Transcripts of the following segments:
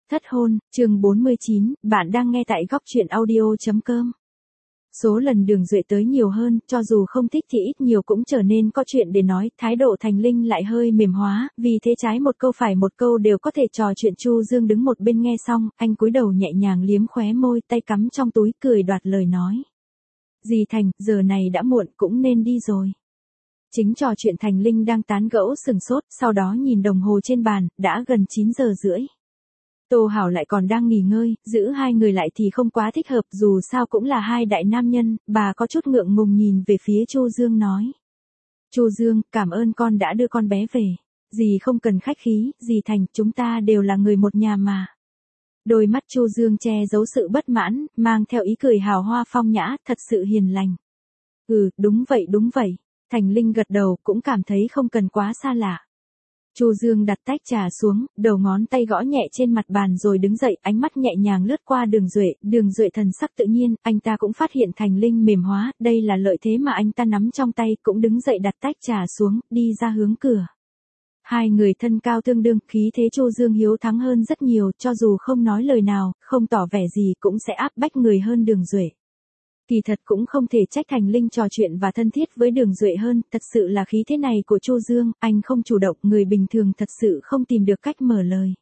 Thất hôn, chương 49, bạn đang nghe tại góc truyện audio.com. Số lần Đường Duệ tới nhiều hơn, cho dù không thích thì ít nhiều cũng trở nên có chuyện để nói, thái độ Thành Linh lại hơi mềm hóa, vì thế trái một câu phải một câu đều có thể trò chuyện. Chu Dương đứng một bên nghe xong, anh cúi đầu nhẹ nhàng liếm khóe môi, tay cắm trong túi cười đoạt lời nói. Dì Thành, giờ này đã muộn cũng nên đi rồi. Chính trò chuyện Thành Linh đang tán gẫu sừng sốt, sau đó nhìn đồng hồ trên bàn, đã gần 9 giờ rưỡi. Tô Hảo lại còn đang nghỉ ngơi, giữ hai người lại thì không quá thích hợp, dù sao cũng là hai đại nam nhân. Bà có chút ngượng ngùng nhìn về phía Chu Dương nói. Chu Dương, cảm ơn con đã đưa con bé về. Dì không cần khách khí, dì Thành, chúng ta đều là người một nhà mà. Đôi mắt Chu Dương che giấu sự bất mãn, mang theo ý cười hào hoa phong nhã, thật sự hiền lành. Đúng vậy. Thành Linh gật đầu, cũng cảm thấy không cần quá xa lạ. Chu Dương đặt tách trà xuống, đầu ngón tay gõ nhẹ trên mặt bàn rồi đứng dậy, ánh mắt nhẹ nhàng lướt qua Đường Duệ thần sắc tự nhiên, anh ta cũng phát hiện Thành Linh mềm hóa, đây là lợi thế mà anh ta nắm trong tay, cũng đứng dậy đặt tách trà xuống, đi ra hướng cửa. Hai người thân cao tương đương, khí thế Chu Dương hiếu thắng hơn rất nhiều, cho dù không nói lời nào, không tỏ vẻ gì cũng sẽ áp bách người hơn Đường Duệ. Kỳ thật cũng không thể trách Thành Linh trò chuyện và thân thiết với Đường Duệ hơn, thật sự là khí thế này của Chu Dương, anh không chủ động, người bình thường thật sự không tìm được cách mở lời.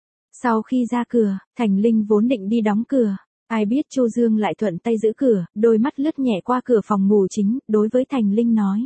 Sau khi ra cửa, Thành Linh vốn định đi đóng cửa, ai biết Chu Dương lại thuận tay giữ cửa, đôi mắt lướt nhẹ qua cửa phòng ngủ chính, đối với Thành Linh nói.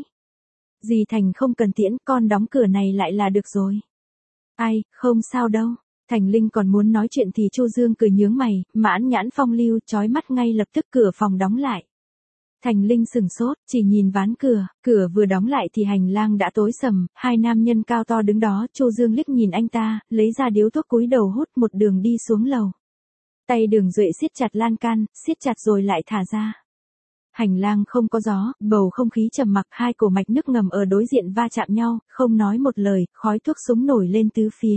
Dì Thành không cần tiễn, con đóng cửa này lại là được rồi. Ai, không sao đâu. Thành Linh còn muốn nói chuyện thì Chu Dương cười nhướng mày, mãn nhãn phong lưu, chói mắt ngay lập tức cửa phòng đóng lại. Thành Linh sừng sốt, chỉ nhìn ván cửa vừa đóng lại thì hành lang đã tối sầm, hai nam nhân cao to đứng đó, Chu Dương liếc nhìn anh ta, lấy ra điếu thuốc cúi đầu hút một đường đi xuống lầu. Tay Đường Duệ siết chặt lan can, siết chặt rồi lại thả ra. Hành lang không có gió, bầu không khí trầm mặc, hai cổ mạch nước ngầm ở đối diện va chạm nhau, không nói một lời, khói thuốc súng nổi lên tứ phía.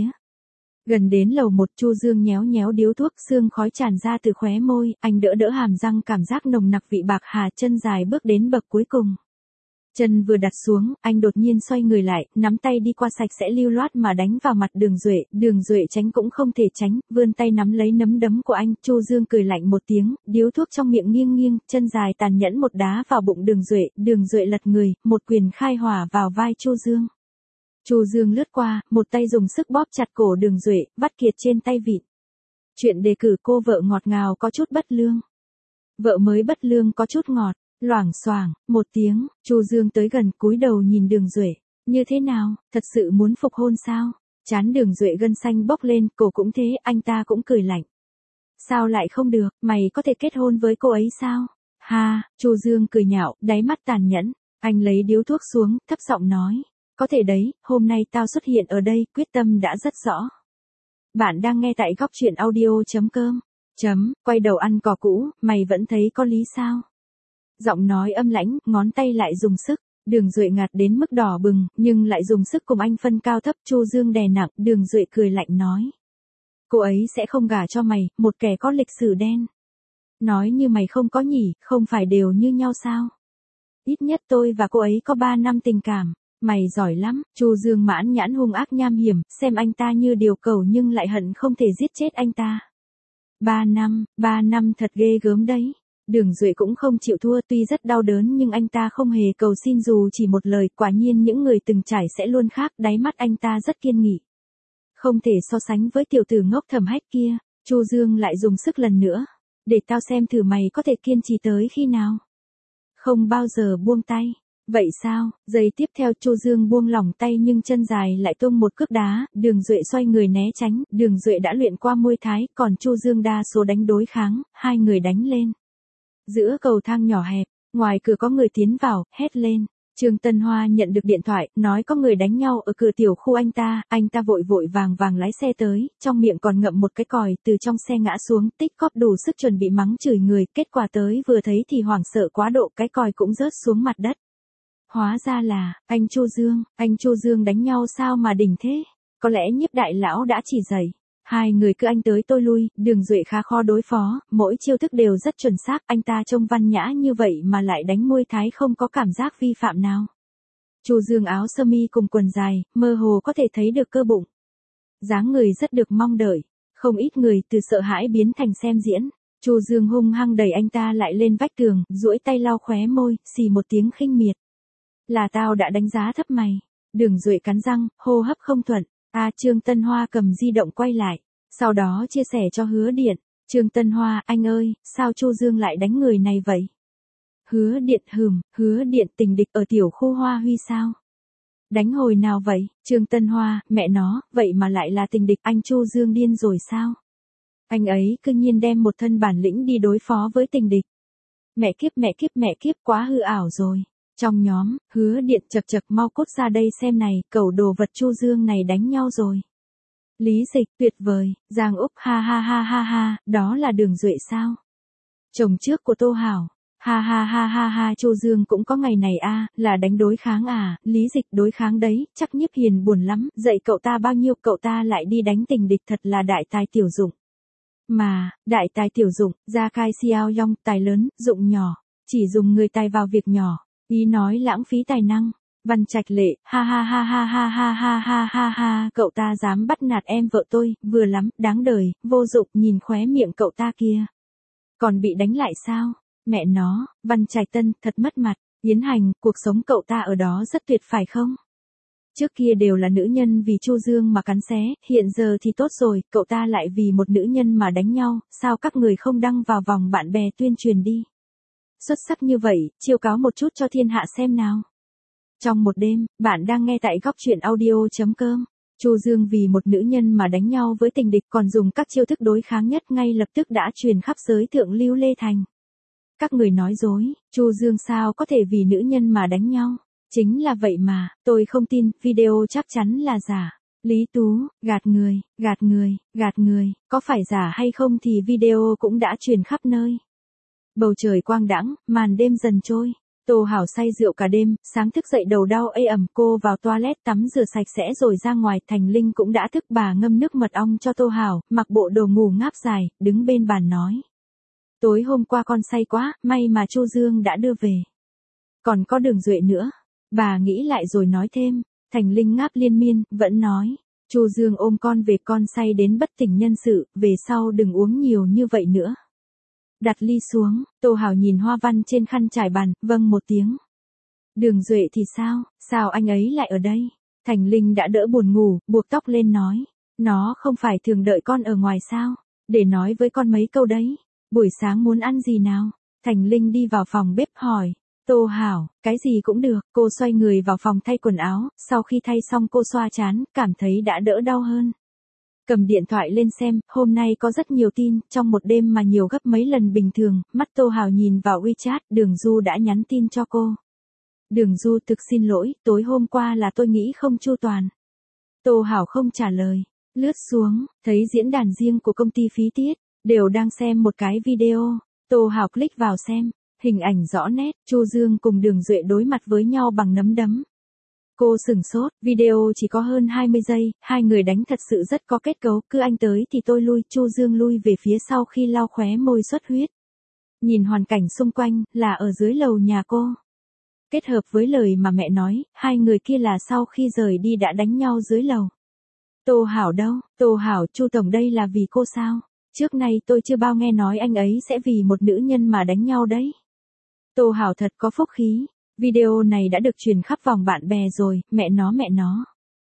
Gần đến lầu 1, Chu Dương nhéo nhéo điếu thuốc, sương khói tràn ra từ khóe môi, anh đỡ hàm răng cảm giác nồng nặc vị bạc hà, chân dài bước đến bậc cuối cùng. Chân vừa đặt xuống, anh đột nhiên xoay người lại, nắm tay đi qua sạch sẽ lưu loát mà đánh vào mặt Đường Duệ tránh cũng không thể tránh, vươn tay nắm lấy nắm đấm của anh, Chu Dương cười lạnh một tiếng, điếu thuốc trong miệng nghiêng nghiêng, chân dài tàn nhẫn một đá vào bụng Đường Duệ lật người, một quyền khai hỏa vào vai Chu Dương. Chu Dương lướt qua, một tay dùng sức bóp chặt cổ Đường Duệ, bắt kiệt trên tay vịn. Chuyện đề cử cô vợ ngọt ngào có chút bất lương. Vợ mới bất lương có chút ngọt, loảng xoảng, một tiếng, Chu Dương tới gần cúi đầu nhìn Đường Duệ. Như thế nào, thật sự muốn phục hôn sao? Trán Đường Duệ gân xanh bốc lên, cổ cũng thế, anh ta cũng cười lạnh. Sao lại không được, mày có thể kết hôn với cô ấy sao? Ha, Chu Dương cười nhạo, đáy mắt tàn nhẫn. Anh lấy điếu thuốc xuống, thấp giọng nói. Có thể đấy, hôm nay tao xuất hiện ở đây, quyết tâm đã rất rõ. Bạn đang nghe tại góc truyện audio.com. Quay đầu ăn cỏ cũ, mày vẫn thấy có lý sao? Giọng nói âm lãnh, ngón tay lại dùng sức. Đường Duệ ngạt đến mức đỏ bừng, nhưng lại dùng sức cùng anh phân cao thấp. Chu Dương đè nặng, Đường Duệ cười lạnh nói. Cô ấy sẽ không gả cho mày, một kẻ có lịch sử đen. Nói như mày không có nhỉ, không phải đều như nhau sao? Ít nhất tôi và cô ấy có 3 năm tình cảm. Mày giỏi lắm, Chu Dương mãn nhãn hung ác nham hiểm, xem anh ta như điều cẩu nhưng lại hận không thể giết chết anh ta. 3 năm thật ghê gớm đấy. Đường Duệ cũng không chịu thua, tuy rất đau đớn nhưng anh ta không hề cầu xin dù chỉ một lời, quả nhiên những người từng trải sẽ luôn khác, đáy mắt anh ta rất kiên nghị. Không thể so sánh với tiểu tử ngốc Thẩm Hách kia. Chu Dương lại dùng sức lần nữa. Để tao xem thử mày có thể kiên trì tới khi nào. Không bao giờ buông tay. Vậy sao? Giây tiếp theo Chu Dương buông lỏng tay nhưng chân dài lại tung một cước đá, Đường Duệ xoay người né tránh, Đường Duệ đã luyện qua Muay Thái, còn Chu Dương đa số đánh đối kháng, hai người đánh lên. Giữa cầu thang nhỏ hẹp, ngoài cửa có người tiến vào, hét lên. Trương Tân Hoa nhận được điện thoại, nói có người đánh nhau ở cửa tiểu khu anh ta vội vàng lái xe tới, trong miệng còn ngậm một cái còi, từ trong xe ngã xuống, tích cóp đủ sức chuẩn bị mắng chửi người, kết quả tới vừa thấy thì hoảng sợ quá độ, cái còi cũng rớt xuống mặt đất. Hóa ra là, anh Chu Dương đánh nhau sao mà đỉnh thế? Có lẽ Nhiếp đại lão đã chỉ dạy. Hai người cứ anh tới tôi lui, Đường Duệ khá khó đối phó, mỗi chiêu thức đều rất chuẩn xác, anh ta trông văn nhã như vậy mà lại đánh Muay Thái không có cảm giác vi phạm nào. Chu Dương áo sơ mi cùng quần dài, mơ hồ có thể thấy được cơ bụng. Dáng người rất được mong đợi. Không ít người từ sợ hãi biến thành xem diễn. Chu Dương hung hăng đẩy anh ta lại lên vách tường, duỗi tay lau khóe môi, xì một tiếng khinh miệt. Là tao đã đánh giá thấp mày. Đường Duệ cắn răng, hô hấp không thuận. Trương Tân Hoa cầm di động quay lại. Sau đó chia sẻ cho Hứa Điện. Trương Tân Hoa, anh ơi, sao Chu Dương lại đánh người này vậy? Hứa Điện Hứa Điện tình địch ở tiểu khu Hoa Huy sao? Đánh hồi nào vậy? Trương Tân Hoa, mẹ nó, vậy mà lại là tình địch, anh Chu Dương điên rồi sao? Anh ấy cư nhiên đem một thân bản lĩnh đi đối phó với tình địch. Mẹ kiếp quá hư ảo rồi. Trong nhóm, Hứa Điện chật mau cốt ra đây xem này, cẩu đồ vật Chu Dương này đánh nhau rồi. Lý Dịch, tuyệt vời. Giang Úc, ha, đó là Đường Duệ sao? Chồng trước của Tô Hảo. Ha, Chu Dương cũng có ngày này là đánh đối kháng Lý Dịch đối kháng đấy, chắc Nhiếp Hiền buồn lắm, dạy cậu ta bao nhiêu cậu ta lại đi đánh tình địch, thật là đại tài tiểu dụng. Mà, đại tài tiểu dụng, Gia Khai Xiao Yong, tài lớn, dụng nhỏ, chỉ dùng người tài vào việc nhỏ, ý nói lãng phí tài năng. Văn Trạch Lệ, ha, cậu ta dám bắt nạt em vợ tôi, vừa lắm, đáng đời, vô dụng, nhìn khóe miệng cậu ta kia. Còn bị đánh lại sao? Mẹ nó, Văn Trạch Tân, thật mất mặt. Yến Hành, cuộc sống cậu ta ở đó rất tuyệt phải không? Trước kia đều là nữ nhân vì Chu Dương mà cắn xé, hiện giờ thì tốt rồi, cậu ta lại vì một nữ nhân mà đánh nhau, sao các người không đăng vào vòng bạn bè tuyên truyền đi? Xuất sắc như vậy, chiêu cáo một chút cho thiên hạ xem nào. Trong một đêm, bạn đang nghe tại góc truyện audio.com. Chu Dương vì một nữ nhân mà đánh nhau với tình địch, còn dùng các chiêu thức đối kháng nhất ngay lập tức đã truyền khắp giới thượng lưu Lê Thành. Các người nói dối, Chu Dương sao có thể vì nữ nhân mà đánh nhau? Chính là vậy mà, tôi không tin, video chắc chắn là giả. Lý Tú, gạt người, có phải giả hay không thì video cũng đã truyền khắp nơi. Bầu trời quang đãng, màn đêm dần trôi. Tô Hảo say rượu cả đêm, sáng thức dậy đầu đau ê ẩm, cô vào toilet tắm rửa sạch sẽ rồi ra ngoài. Thành Linh cũng đã thức, bà ngâm nước mật ong cho Tô Hảo, mặc bộ đồ ngủ ngáp dài, đứng bên bàn nói. Tối hôm qua con say quá, may mà Chu Dương đã đưa về. Còn có Đường Duệ nữa. Bà nghĩ lại rồi nói thêm. Thành Linh ngáp liên miên, vẫn nói. Chu Dương ôm con về, con say đến bất tỉnh nhân sự, về sau đừng uống nhiều như vậy nữa. Đặt ly xuống, Tô Hảo nhìn hoa văn trên khăn trải bàn, vâng một tiếng. Đường Duệ thì sao anh ấy lại ở đây? Thành Linh đã đỡ buồn ngủ, buộc tóc lên nói. Nó không phải thường đợi con ở ngoài sao? Để nói với con mấy câu đấy. Buổi sáng muốn ăn gì nào? Thành Linh đi vào phòng bếp hỏi. Tô Hảo, cái gì cũng được. Cô xoay người vào phòng thay quần áo, sau khi thay xong cô xoa trán, cảm thấy đã đỡ đau hơn. Cầm điện thoại lên xem, hôm nay có rất nhiều tin, trong một đêm mà nhiều gấp mấy lần bình thường. Mắt Tô Hảo nhìn vào WeChat, Đường Du đã nhắn tin cho cô. Đường Du, thực xin lỗi, tối hôm qua là tôi nghĩ không chu toàn. Tô Hảo không trả lời. Lướt xuống, thấy diễn đàn riêng của công ty Phí Tiết, đều đang xem một cái video. Tô Hảo click vào xem, hình ảnh rõ nét, Chu Dương cùng Đường Duệ đối mặt với nhau bằng nắm đấm. Cô sửng sốt, video chỉ có hơn 20 giây, hai người đánh thật sự rất có kết cấu, cứ anh tới thì tôi lui, Chu Dương lui về phía sau khi lau khóe môi xuất huyết. Nhìn hoàn cảnh xung quanh, là ở dưới lầu nhà cô. Kết hợp với lời mà mẹ nói, hai người kia là sau khi rời đi đã đánh nhau dưới lầu. Tô Hảo đâu? Tô Hảo, Chu Tổng đây là vì cô sao? Trước nay tôi chưa bao nghe nói anh ấy sẽ vì một nữ nhân mà đánh nhau đấy. Tô Hảo thật có phúc khí. Video này đã được truyền khắp vòng bạn bè rồi, mẹ nó.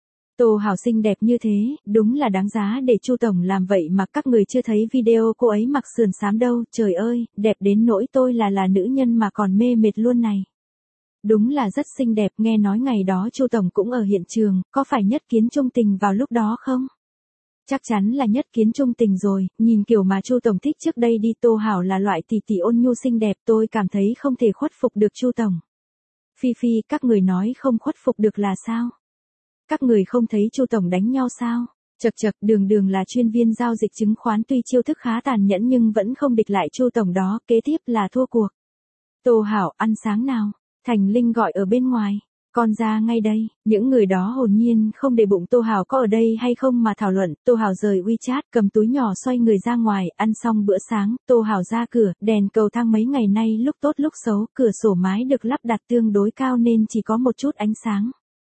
Tô Hảo xinh đẹp như thế, đúng là đáng giá để Chu Tổng làm vậy mà các người chưa thấy video cô ấy mặc sườn xám đâu, trời ơi, đẹp đến nỗi tôi là nữ nhân mà còn mê mệt luôn này. Đúng là rất xinh đẹp, nghe nói ngày đó Chu Tổng cũng ở hiện trường, có phải Nhất Kiến Trung Tình vào lúc đó không? Chắc chắn là Nhất Kiến Trung Tình rồi, nhìn kiểu mà Chu Tổng thích trước đây đi. Tô Hảo là loại tỷ tỷ ôn nhu xinh đẹp, tôi cảm thấy không thể khuất phục được Chu Tổng. Phi, các người nói không khuất phục được là sao? Các người không thấy Chu Tổng đánh nhau sao? Chật, Đường là chuyên viên giao dịch chứng khoán, tuy chiêu thức khá tàn nhẫn nhưng vẫn không địch lại Chu Tổng đó, kế tiếp là thua cuộc. Tô Hảo, ăn sáng nào? Thành Linh gọi ở bên ngoài. Con ra ngay đây. Những người đó hồn nhiên không để bụng Tô Hảo có ở đây hay không mà thảo luận. Tô Hảo rời WeChat, cầm túi nhỏ xoay người ra ngoài, ăn xong bữa sáng, Tô Hảo ra cửa, đèn cầu thang mấy ngày nay lúc tốt lúc xấu, cửa sổ mái được lắp đặt tương đối cao nên chỉ có một chút ánh sáng.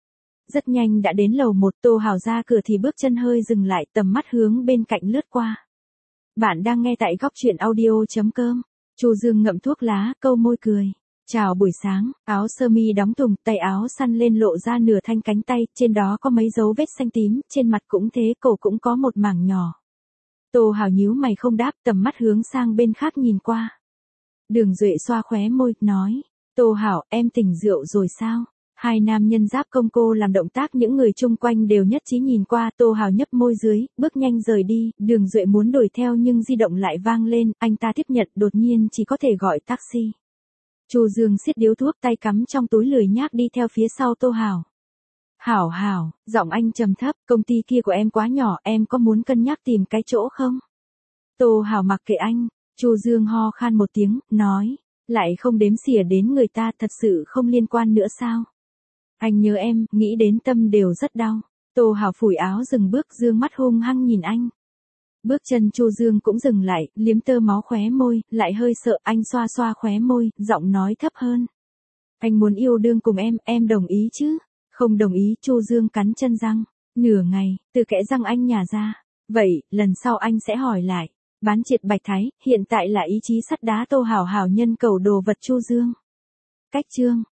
Rất nhanh đã đến lầu 1, Tô Hào ra cửa thì bước chân hơi dừng lại, tầm mắt hướng bên cạnh lướt qua. Bạn đang nghe tại góc chuyện audio.com. Chu Dương ngậm thuốc lá, câu môi cười. Chào buổi sáng, áo sơ mi đóng thùng, tay áo săn lên lộ ra nửa thanh cánh tay, trên đó có mấy dấu vết xanh tím, trên mặt cũng thế, cổ cũng có một mảng nhỏ. Tô Hào nhíu mày không đáp, tầm mắt hướng sang bên khác nhìn qua. Đường Duệ xoa khóe môi, nói. Tô Hảo, em tỉnh rượu rồi sao? Hai nam nhân giáp công cô làm động tác, những người chung quanh đều nhất trí nhìn qua. Tô Hào nhấp môi dưới, bước nhanh rời đi. Đường Duệ muốn đuổi theo nhưng di động lại vang lên, anh ta tiếp nhận, đột nhiên chỉ có thể gọi taxi. Chu Dương siết điếu thuốc, tay cắm trong túi, lười nhác đi theo phía sau Tô Hào. Hảo, giọng anh trầm thấp, công ty kia của em quá nhỏ, em có muốn cân nhắc tìm cái chỗ không? Tô Hào mặc kệ anh. Chu Dương ho khan một tiếng, nói. Lại không đếm xỉa đến người ta, thật sự không liên quan nữa sao? Anh nhớ em, nghĩ đến tâm đều rất đau. Tô Hào phủi áo dừng bước, dương mắt hung hăng nhìn anh. Bước chân Chu Dương cũng dừng lại, liếm tơ máu khóe môi, lại hơi sợ, anh xoa xoa khóe môi, giọng nói thấp hơn. Anh muốn yêu đương cùng em đồng ý chứ? Không đồng ý. Chu Dương cắn chân răng. Nửa ngày, từ kẽ răng anh nhả ra. Vậy, lần sau anh sẽ hỏi lại. Bán triệt bạch thái, hiện tại là ý chí sắt đá. Tô Hảo hảo nhân cầu đồ vật Chu Dương. Cách chương.